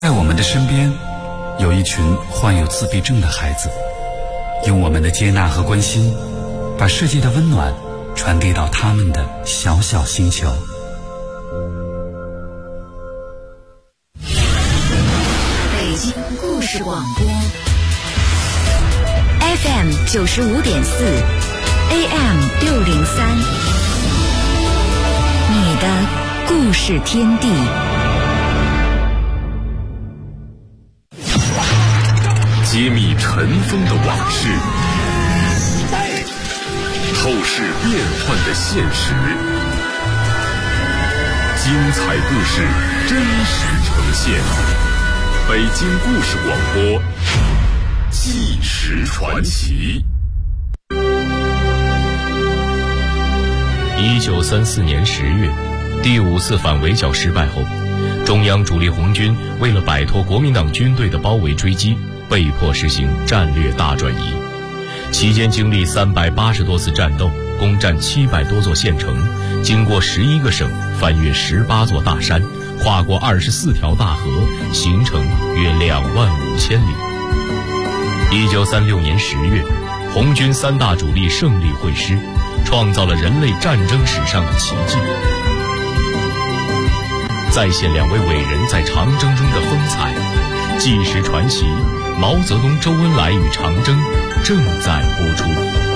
在我们的身边，有一群患有自闭症的孩子，用我们的接纳和关心，把世界的温暖传递到他们的小小星球。 北京故事广播 FM 95.4 AM 603，你的故事天地。 揭秘尘封的往事，透视变幻的现实，精彩故事真实呈现。北京故事广播，纪实传奇。 1934年10月，第5次反围剿失败后，中央主力红军为了摆脱国民党军队的包围追击，被迫实行战略大转移，期间经历380多次战斗，攻占700多座县城，经过11个省，翻越18座大山，跨过24条大河，行程约25000里。1936年10月，红军3大主力胜利会师，创造了人类战争史上的奇迹。再现2位伟人在长征中的风采，纪实传奇毛泽东、周恩来与长征正在播出。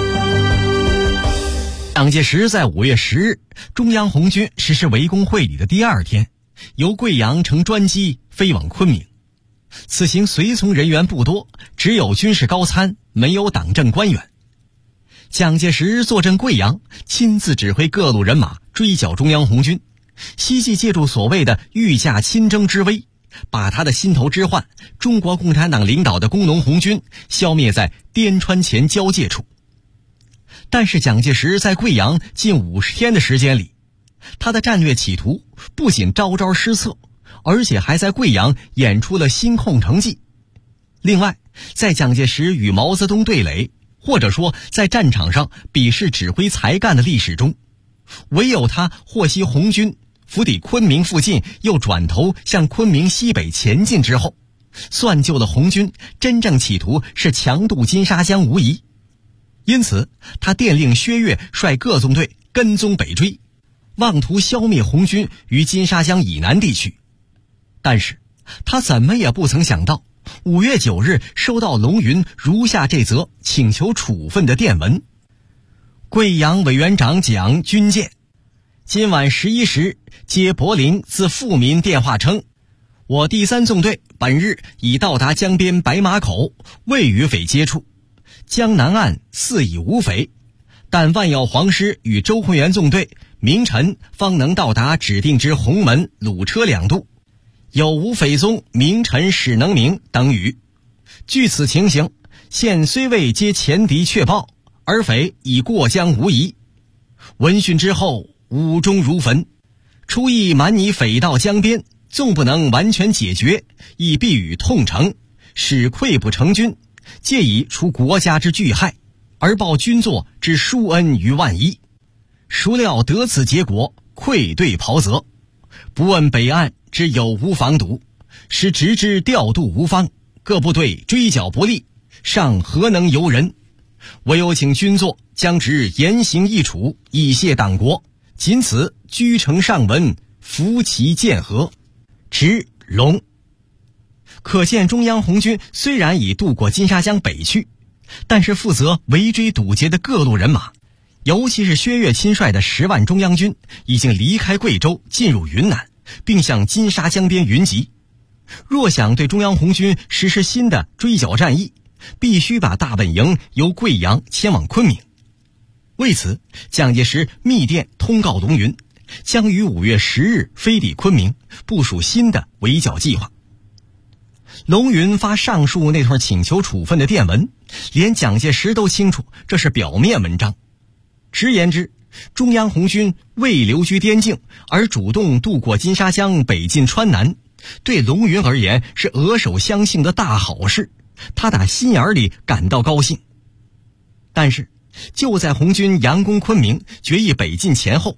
蒋介石在5月10日中央红军实施围攻会理的第2天，由贵阳乘专机飞往昆明。此行随从人员不多，只有军事高参，没有党政官员。蒋介石坐镇贵阳，亲自指挥各路人马追剿中央红军，希冀借助所谓的御驾亲征之威，把他的心头之患中国共产党领导的工农红军消灭在滇川黔交界处。但是蒋介石在贵阳近50天的时间里，他的战略企图不仅招招失策，而且还在贵阳演出了新空城计。另外，在蒋介石与毛泽东对垒，或者说在战场上比试指挥才干的历史中，唯有他获悉红军伏抵昆明附近，又转头向昆明西北前进之后，算计了红军真正企图是强渡金沙江无疑。因此他电令薛岳率各纵队跟踪北追，妄图消灭红军于金沙江以南地区。但是他怎么也不曾想到，5月9日收到龙云如下这则请求处分的电文：贵阳委员长蒋军舰今晚11时接柏林自富民电话称，我第3纵队本日已到达江边白马口，未与匪接触，江南岸似已无匪，但万耀黄师与周浑元纵队明晨方能到达指定之红门、鲁车2渡，有无匪踪，明晨始能明等语。据此情形，现虽未接前敌确报，而匪已过江无疑。闻讯之后，五中如焚，初意瞒你匪到江边，纵不能完全解决，亦必与痛诚，使溃不成军，借以除国家之巨害，而报军座之殊恩于万一。孰料得此结果，愧对袍泽，不问北岸之有无防堵，使直之调度无方，各部队追剿不利，尚何能由人？唯有请军座将之严刑议处，以谢党国。仅此居城上文，扶其剑河，直龙。可见中央红军虽然已渡过金沙江北去，但是负责围追堵截的各路人马，尤其是薛岳亲率的10万中央军，已经离开贵州进入云南，并向金沙江边云集。若想对中央红军实施新的追剿战役，必须把大本营由贵阳迁往昆明。为此，蒋介石密电通告龙云，将于5月10日飞抵昆明，部署新的围剿计划。龙云发上述那段请求处分的电文，连蒋介石都清楚这是表面文章。直言之，中央红军未留居滇境，而主动渡过金沙江北进川南，对龙云而言是额手相幸的大好事，他打心眼里感到高兴。但是就在红军佯攻昆明，决意北进前后，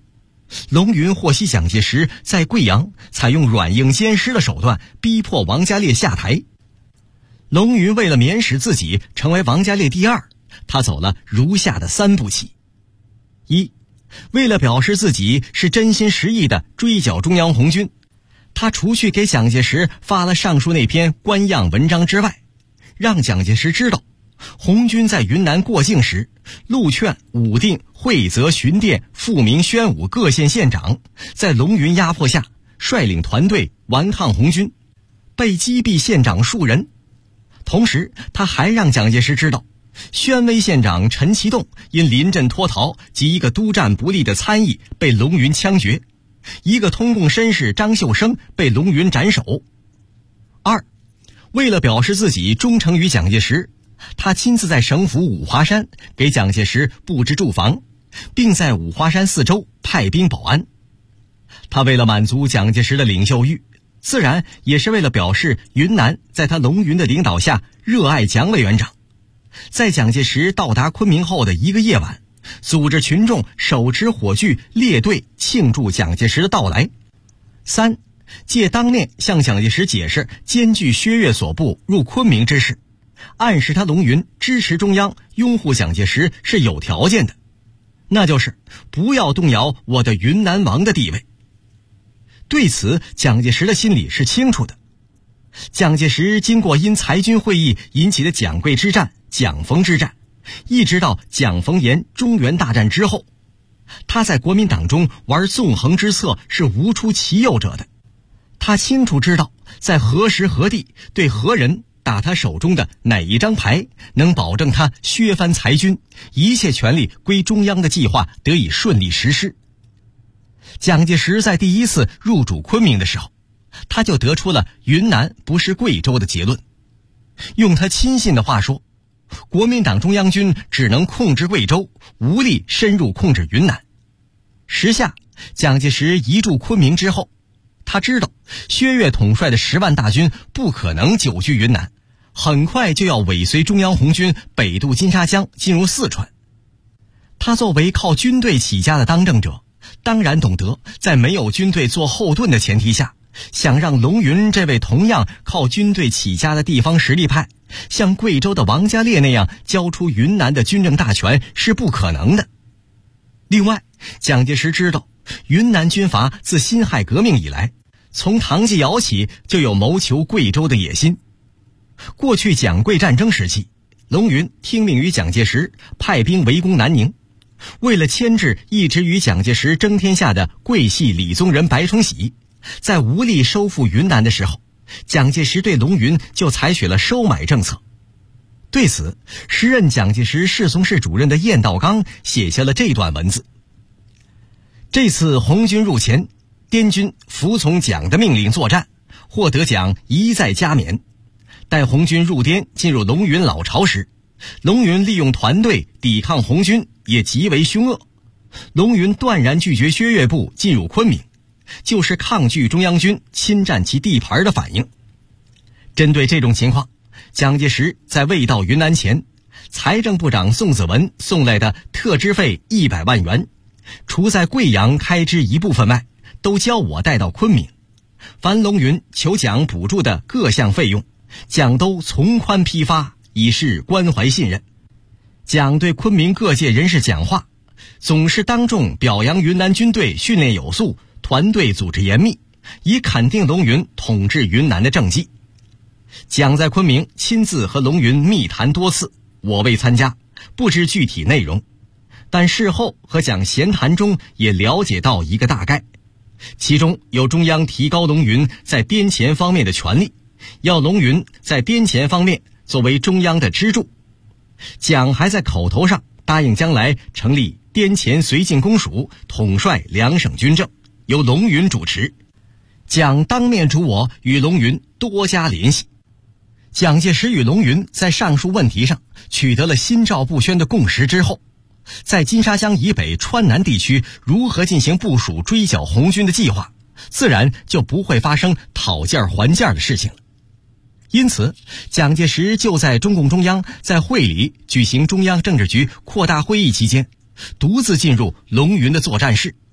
龙云获悉蒋介石在贵阳采用软硬兼施的手段逼迫王家烈下台，龙云为了免使自己成为王家烈第二，他走了如下的3步棋。一，为了表示自己是真心实意的追剿中央红军，他除去给蒋介石发了上述那篇官样文章之外，让蒋介石知道红军在云南过境时，陆劝、武定、惠泽、巡甸、富民、宣武各县县长在龙云压迫下率领团队顽抗红军，被击毙县长数人。同时他还让蒋介石知道，宣威县长陈其栋因临阵脱逃及一个督战不力的参议被龙云枪决，一个通共绅士张秀生被龙云斩首。二，为了表示自己忠诚于蒋介石，他亲自在省府五华山给蒋介石布置驻防，并在五华山四周派兵保安。他为了满足蒋介石的领袖欲，自然也是为了表示云南在他龙云的领导下热爱蒋委员长，在蒋介石到达昆明后的一个夜晚，组织群众手持火炬列队庆祝蒋介石的到来。三，借当面向蒋介石解释艰巨薛岳所部入昆明之事，暗示他龙云支持中央拥护蒋介石是有条件的，那就是不要动摇我的云南王的地位。对此蒋介石的心里是清楚的。蒋介石经过因裁军会议引起的蒋桂之战、蒋冯之战，一直到蒋冯阎中原大战之后，他在国民党中玩纵横之策是无出其右者的。他清楚知道在何时何地对何人打他手中的哪一张牌能保证他削藩裁军，一切权力归中央的计划得以顺利实施。蒋介石在第一次入主昆明的时候，他就得出了云南不是贵州的结论。用他亲信的话说，国民党中央军只能控制贵州，无力深入控制云南。时下蒋介石移驻昆明之后，他知道薛岳统帅的10万大军不可能久居云南，很快就要尾随中央红军北渡金沙江进入四川。他作为靠军队起家的当政者，当然懂得在没有军队做后盾的前提下，想让龙云这位同样靠军队起家的地方实力派像贵州的王家烈那样交出云南的军政大权是不可能的。另外，蒋介石知道云南军阀自辛亥革命以来，从唐继尧起就有谋求贵州的野心。过去蒋桂战争时期，龙云听命于蒋介石，派兵围攻南宁。为了牵制一直与蒋介石争天下的桂系李宗仁白崇禧，在无力收复云南的时候，蒋介石对龙云就采取了收买政策。对此，时任蒋介石侍从室主任的晏道刚写下了这段文字：这次红军入黔，滇军服从蒋的命令作战，获得蒋一再加冕。待红军入滇进入龙云老巢时，龙云利用团队抵抗红军也极为凶恶。龙云断然拒绝薛岳部进入昆明，就是抗拒中央军侵占其地盘的反应。针对这种情况，蒋介石在未到云南前，财政部长宋子文送来的特支费100万元，除在贵阳开支一部分外，都交我带到昆明。凡龙云求蒋补助的各项费用，蒋都从宽批发，以示关怀信任。蒋对昆明各界人士讲话，总是当众表扬云南军队训练有素，团队组织严密，以肯定龙云统治云南的政绩。蒋在昆明亲自和龙云密谈多次，我未参加，不知具体内容，但事后和蒋闲谈中也了解到一个大概，其中有中央提高龙云在滇黔方面的权力，要龙云在滇黔方面作为中央的支柱。蒋还在口头上答应将来成立滇黔绥靖公署，统帅两省军政，由龙云主持。蒋当面嘱我与龙云多加联系。蒋介石与龙云在上述问题上取得了心照不宣的共识之后，在金沙江以北川南地区如何进行部署追剿红军的计划，自然就不会发生讨价还价的事情了。因此，蒋介石就在中共中央在会理举行中央政治局扩大会议期间，独自进入龙云的作战室，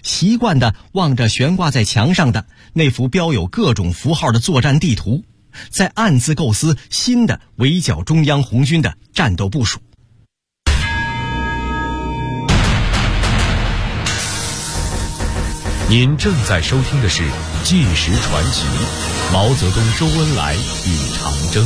习惯地望着悬挂在墙上的那幅标有各种符号的作战地图，在暗自构思新的围剿中央红军的战斗部署。 您正在收听的是《纪实传奇》，毛泽东、周恩来与长征。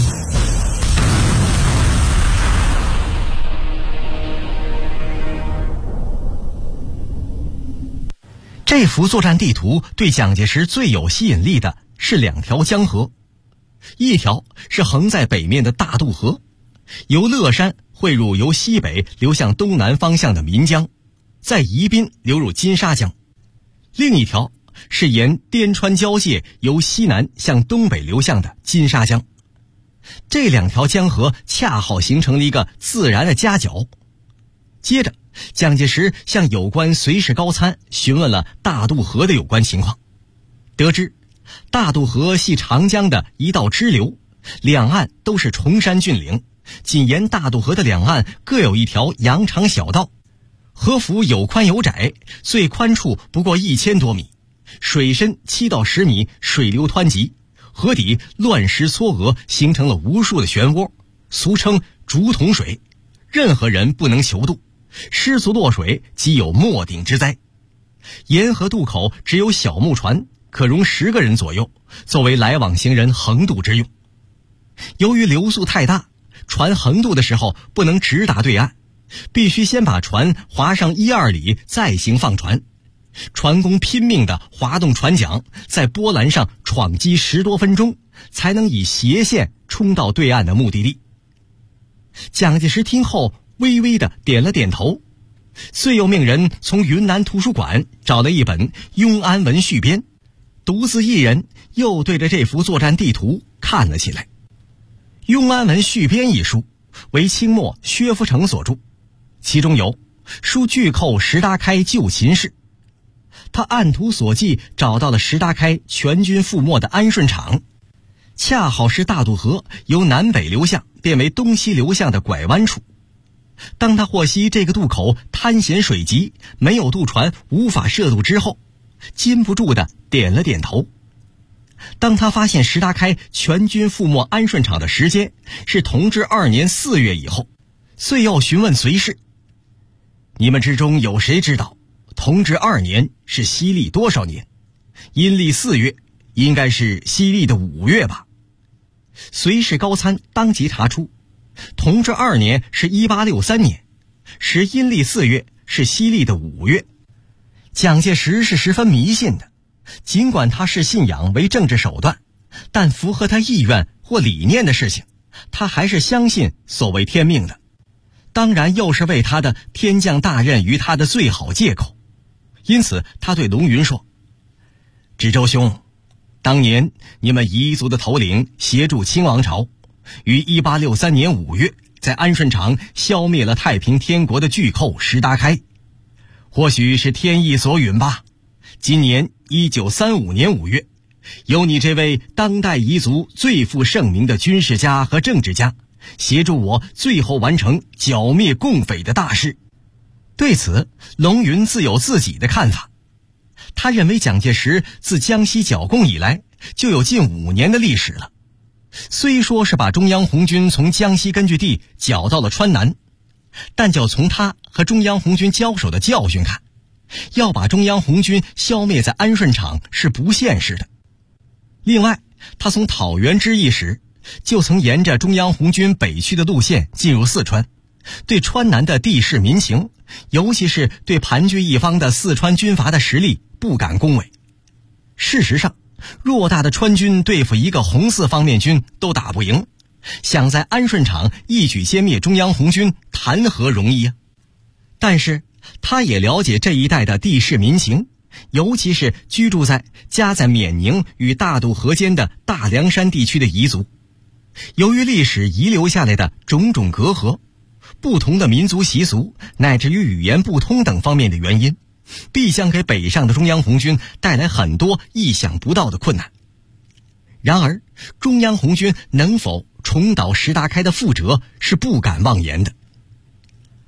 这幅作战地图对蒋介石最有吸引力的是2条江河，一条是横在北面的大渡河，由乐山汇入由西北流向东南方向的岷江，在宜宾流入金沙江；另一条是沿滇川交界由西南向东北流向的金沙江。这2条江河恰好形成了一个自然的夹角。接着蒋介石向有关随侍高参询问了大渡河的有关情况，得知大渡河系长江的一道支流，两岸都是崇山峻岭，仅沿大渡河的两岸各有一条羊肠小道，河幅有宽有窄，最宽处不过1000多米，水深7到10米，水流湍急，河底乱石撮鹅，形成了无数的漩涡，俗称竹筒水，任何人不能求渡，失足落水即有没顶之灾。沿河渡口只有小木船，可容10个人左右，作为来往行人横渡之用。由于流速太大，船横渡的时候不能直达对岸，必须先把船划上1-2里，再行放船。船工拼命地划动船桨，在波澜上闯击10多分钟，才能以斜线冲到对岸的目的地。蒋介石听后微微地点了点头，遂又命人从云南图书馆找了一本《雍安文续编》，独自一人又对着这幅作战地图看了起来。《雍安文续编》一书为清末薛福成所著，其中有书巨寇石达开救秦事。他按图所记找到了石达开全军覆没的安顺场，恰好是大渡河由南北流向变为东西流向的拐弯处。当他获悉这个渡口滩险水急，没有渡船无法涉渡之后，禁不住地点了点头。当他发现石达开全军覆没安顺场的时间是同治2年4月以后，遂要询问随侍：你们之中有谁知道同治2年是西历多少年？阴历4月，应该是西历的5月吧？随侍高参当即查出，同治2年是1863年，时阴历4月是西历的5月。蒋介石是十分迷信的，尽管他视信仰为政治手段，但符合他意愿或理念的事情，他还是相信所谓天命的，当然又是为他的天降大任于他的最好借口。因此他对龙云说：知州兄，当年你们彝族的头领协助清王朝，于1863年5月在安顺场消灭了太平天国的巨寇石达开，或许是天意所允吧。今年1935年5月，由你这位当代彝族最负盛名的军事家和政治家，协助我最后完成剿灭共匪的大事。对此，龙云自有自己的看法。他认为蒋介石自江西剿共以来，就有近5年的历史了。虽说是把中央红军从江西根据地剿到了川南，但就从他和中央红军交手的教训看，要把中央红军消灭在安顺场是不现实的。另外，他从讨袁之役时，就曾沿着中央红军北去的路线进入四川，对川南的地势民情，尤其是对盘踞一方的四川军阀的实力不敢恭维。事实上，偌大的川军对付一个红四方面军都打不赢，想在安顺场一举歼灭中央红军，谈何容易啊！但是他也了解这一带的地势民情，尤其是居住在夹在缅宁与大渡河间的大凉山地区的彝族。由于历史遗留下来的种种隔阂，不同的民族习俗乃至于语言不通等方面的原因，必将给北上的中央红军带来很多意想不到的困难。然而中央红军能否重蹈石达开的覆辙，是不敢妄言的。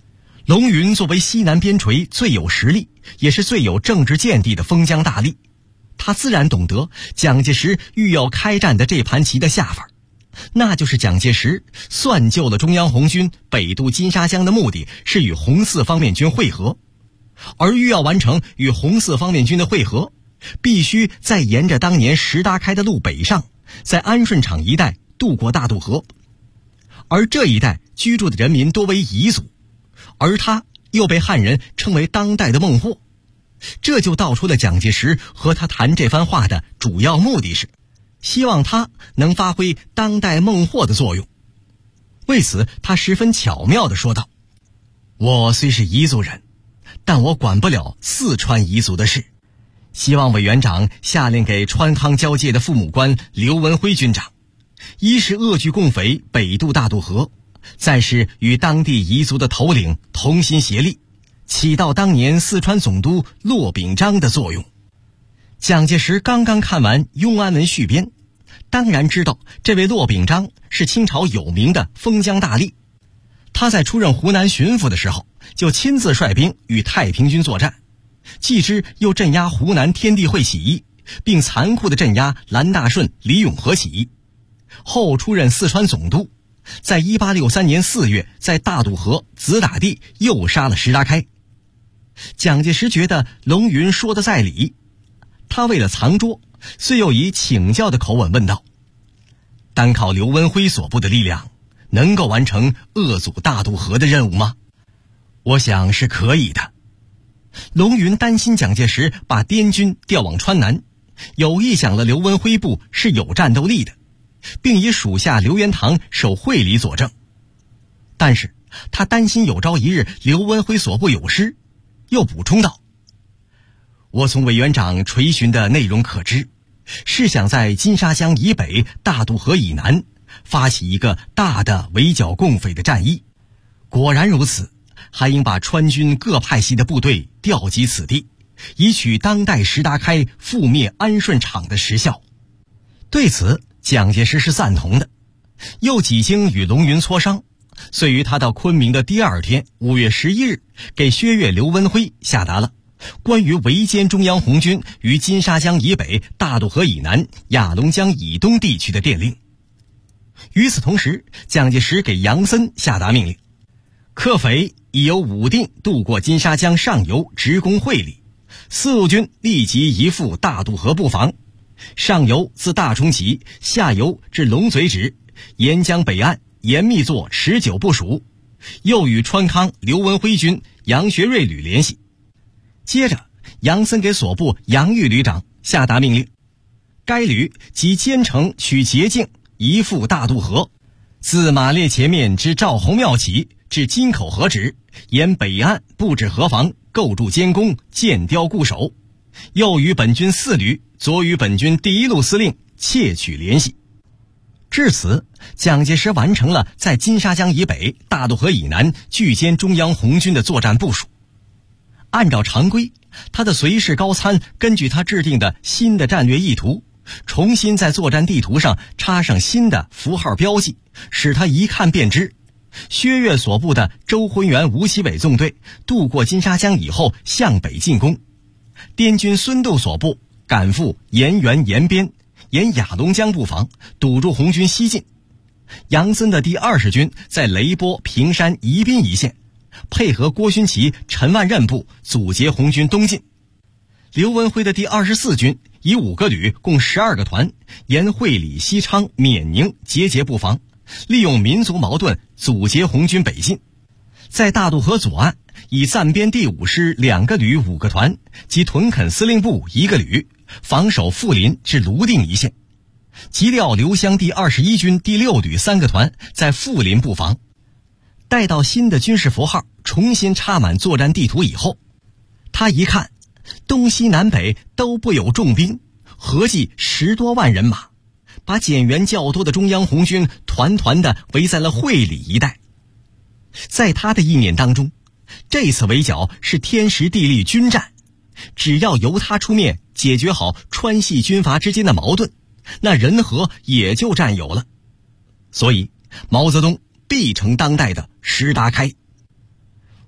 龙云作为西南边陲最有实力也是最有政治见地的封疆大吏，他自然懂得蒋介石欲要开战的这盘棋的下法，那就是蒋介石算计了中央红军北渡金沙江的目的是与红四方面军会合，而欲要完成与红四方面军的会合，必须再沿着当年石达开的路北上，在安顺场一带渡过大渡河。而这一带居住的人民多为彝族，而他又被汉人称为当代的孟获，这就道出了蒋介石和他谈这番话的主要目的是希望他能发挥当代孟获的作用。为此他十分巧妙地说道：我虽是彝族人，但我管不了四川彝族的事，希望委员长下令给川康交界的父母官刘文辉军长，一是鄂拒共匪北渡大渡河，再是与当地彝族的头领同心协力，起到当年四川总督骆秉章的作用。蒋介石刚刚看完《雍安文续编》，当然知道这位骆秉章是清朝有名的封疆大吏。他在出任湖南巡抚的时候，就亲自率兵与太平军作战，继之又镇压湖南天地会起义，并残酷地镇压蓝大顺、李永和起义。后出任四川总督，在1863年4月在大渡河子打地又杀了石达开。蒋介石觉得龙云说的在理，他为了藏拙，遂又以请教的口吻问道：单靠刘文辉所部的力量能够完成鄂阻大渡河的任务吗？我想是可以的。龙云担心蒋介石把滇军调往川南，有意想了刘文辉部是有战斗力的，并以属下刘元堂守会理佐证。但是他担心有朝一日刘文辉所部有失，又补充道：我从委员长垂询的内容可知，是想在金沙江以北大渡河以南发起一个大的围剿共匪的战役。果然如此，还应把川军各派系的部队调集此地，以取当代石达开覆灭安顺场的实效。对此蒋介石是赞同的，又几经与龙云磋商，遂于他到昆明的第二天5月11日给薛岳、刘文辉下达了关于围歼中央红军于金沙江以北大渡河以南雅龙江以东地区的电令。与此同时，蒋介石给杨森下达命令，克匪已由武定渡过金沙江上游直攻会理，四路军立即移赴大渡河布防，上游自大冲起，下游至龙嘴止，沿江北岸严密做持久部署。又与川康、刘文辉军杨学瑞旅联系。接着杨森给所部杨玉旅长下达命令，该旅即兼程取捷径移赴大渡河，自马列前面之赵侯庙起至金口河止，沿北岸布置河防，构筑监工，建雕固守。又与本军4旅左与本军第1路司令窃取联系。至此，蒋介石完成了在金沙江以北大渡河以南拒歼中央红军的作战部署。按照常规，他的随侍高参根据他制定的新的战略意图，重新在作战地图上插上新的符号标记，使他一看便知。薛岳所部的周浑元、吴奇伟纵队渡过金沙江以后向北进攻，滇军孙度所部赶赴沿原沿边，沿雅龙江布防，堵住红军西进。杨森的第20军在雷波、平山、宜宾一线，配合郭勋祺、陈万任部阻截红军东进。刘文辉的第24军以5个旅共12个团，沿会理、西昌、缅宁节节布防，利用民族矛盾阻截红军北进。在大渡河左岸，以暂编第5师2个旅5个团及屯垦司令部1个旅防守富林至泸定一线，急调刘湘第21军第6旅3个团在富林布防。待到新的军事符号重新插满作战地图以后，他一看东西南北都不有重兵，合计10多万人马，把减员较多的中央红军团团地围在了会理一带。在他的意念当中，这次围剿是天时地利军战，只要由他出面解决好川系军阀之间的矛盾，那人和也就占有了。所以毛泽东必成当代的石达开。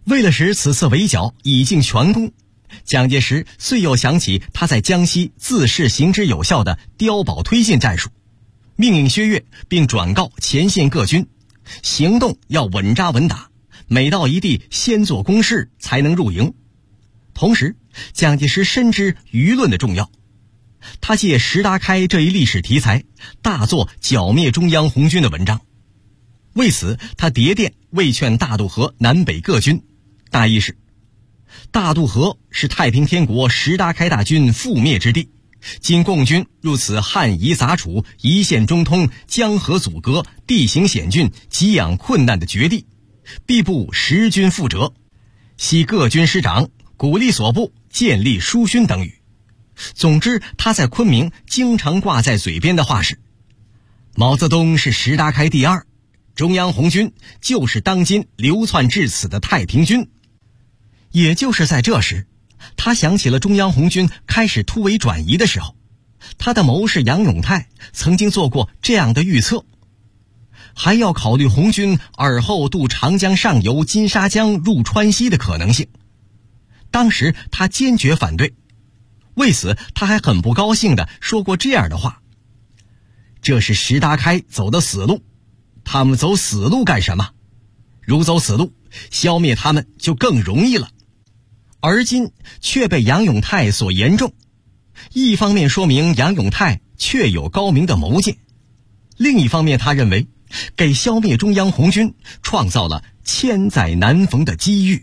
为了使此次围剿以尽全功，蒋介石遂又想起他在江西自恃行之有效的碉堡推进战术，命令薛岳并转告前线各军，行动要稳扎稳打，每到一地先做攻势才能入营。同时，蒋介石深知舆论的重要，他借石达开这一历史题材，大做剿灭中央红军的文章。为此，他谍电慰劝大渡河南北各军，大意是：大渡河是太平天国石达开大军覆灭之地，今共军入此汉夷杂处、一线中通、江河阻隔、地形险峻、给养困难的绝地，必不识君负责，系各军师长鼓励所部建立书勋等语。总之，他在昆明经常挂在嘴边的话是：毛泽东是石达开第二，中央红军就是当今流窜至此的太平军。也就是在这时，他想起了中央红军开始突围转移的时候，他的谋士杨永泰曾经做过这样的预测，还要考虑红军尔后渡长江上游金沙江入川西的可能性。当时他坚决反对，为此他还很不高兴地说过这样的话：这是石达开走的死路，他们走死路干什么？如走死路，消灭他们就更容易了。而今却被杨永泰所言中，一方面说明杨永泰确有高明的谋见，另一方面他认为给消灭中央红军创造了千载难逢的机遇。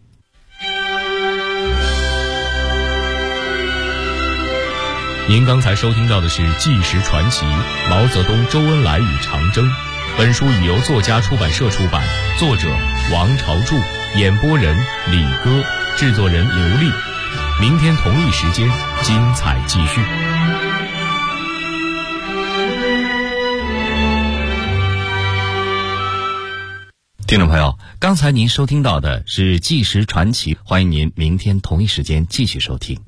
您刚才收听到的是《纪实传奇：毛泽东、周恩来与长征》。本书已由作家出版社出版，作者王朝柱，演播人李歌，制作人刘丽。明天同一时间，精彩继续。 听众朋友，刚才您收听到的是《纪实传奇》，欢迎您明天同一时间继续收听。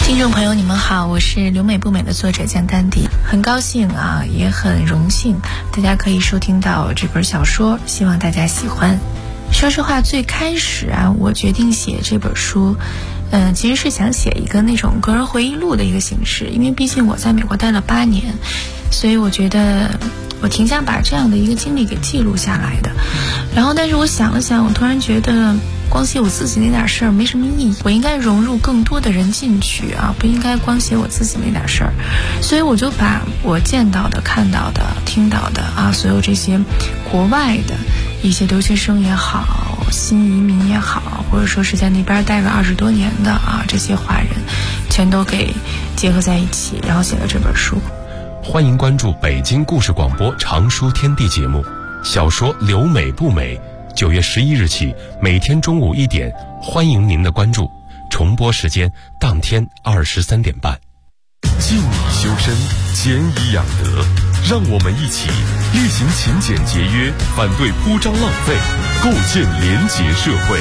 听众朋友你们好，我是留美不美的作者江丹迪，很高兴啊，也很荣幸大家可以收听到这本小说，希望大家喜欢。说实话，最开始啊，我决定写这本书其实是想写一个那种个人回忆录的一个形式，因为毕竟我在美国待了8年，所以我觉得我挺想把这样的一个经历给记录下来的。然后但是我想了想，我突然觉得光写我自己那点事儿没什么意义，我应该融入更多的人进去啊，不应该光写我自己那点事儿。所以我就把我见到的、看到的、听到的啊，所有这些国外的一些留学生也好，新移民也好，或者说是在那边待了20多年的啊，这些华人全都给结合在一起，然后写了这本书。 欢迎关注北京故事广播常书天地节目，小说《留美不美》9月11日起每天中午1点，欢迎您的关注，重播时间当天23点半。 静以修身，俭以养德，让我们一起厉行勤俭节约，反对铺张浪费，构建廉洁社会。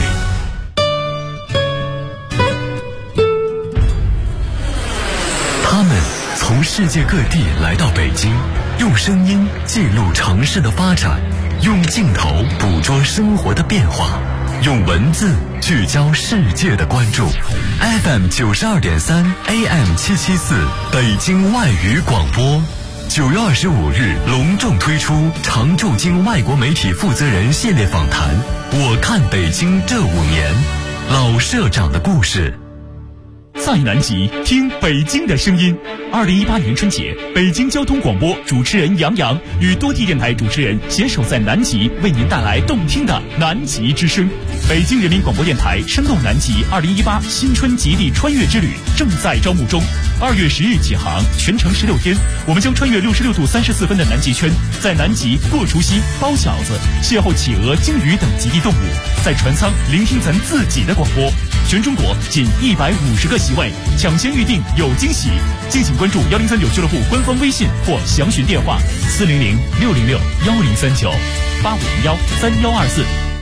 他们从世界各地来到北京，用声音记录城市的发展，用镜头捕捉生活的变化，用文字聚焦世界的关注。FM 92.3 AM 774北京外语广播，9月25日隆重推出常驻京外国媒体负责人系列访谈。我看北京这5年，老社长的故事。 在南极听北京的声音。2018年春节，北京交通广播主持人杨洋与多地电台主持人携手在南极，为您带来动听的南极之声。北京人民广播电台声动南极2018新春极地穿越之旅正在招募中，2月10日起航，全程16天，我们将穿越66度34分的南极圈，在南极过除夕、包饺子，邂逅企鹅、鲸鱼等极地动物，在船舱聆听咱自己的广播。全中国仅150个席位，抢先预定有惊喜。敬请关注1039俱乐部官方微信或详询电话400-606-1039 8501-3124。